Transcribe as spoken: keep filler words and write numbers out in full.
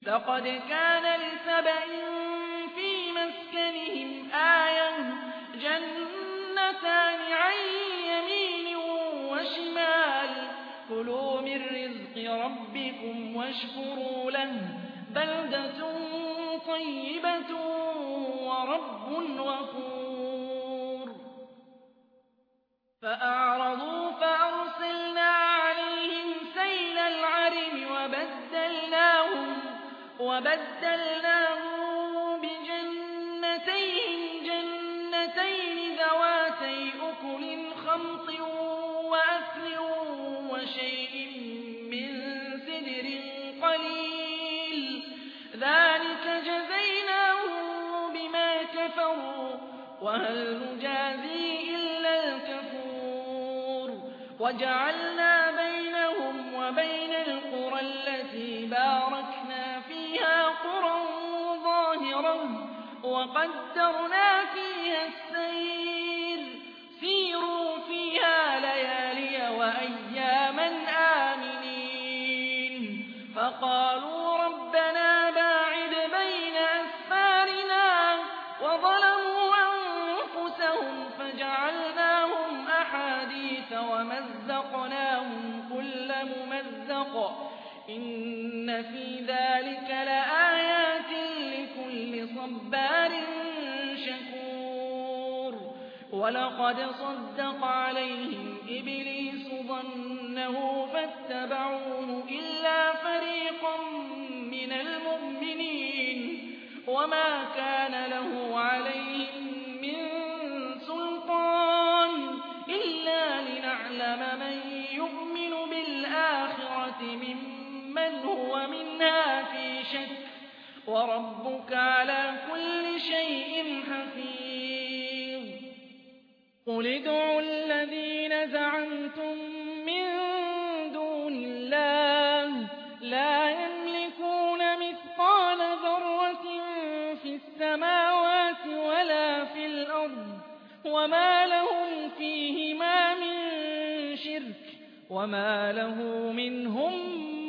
لقد كان لسبإ في مسكنهم آية جنتان عن يمين وشمال كلوا من رزق ربكم واشكروا له بلدة طيبة ورب غفور فأعرضوا فأرسلنا عليهم سيل العرم وبدلناهم وبدلناهم بجنتين جنتين ذواتي أكل خمط وأثل وشيء من سدر قليل ذلك جزيناهم بما كفروا وهل نجازي إلا الكفور وجعلنا بينهم وبين القرى التي باركنا فيها قرى ظاهرة وقدرنا فيها السير سيروا فيها ليالي وأياما آمنين فقالوا ربنا باعد بين أسفارنا وظلموا أنفسهم فجعلناهم أحاديث ومزقناهم كل ممزق إن في ذلك لآيات لكل صبار شكور ولقد صدق عليهم إبليس ظنه فاتبعوه إلا فريقا من المؤمنين وما كان له عليهم من سلطان إلا لنعلم من يؤمن بالآخرة ممن هو منها في شك وربك على كل شيء حفيظ قل ادعوا الذين زعمتم من دون الله لا يملكون مثقال ذرة في السماوات ولا في الأرض وما لهم فيهما من شرك وما له منهم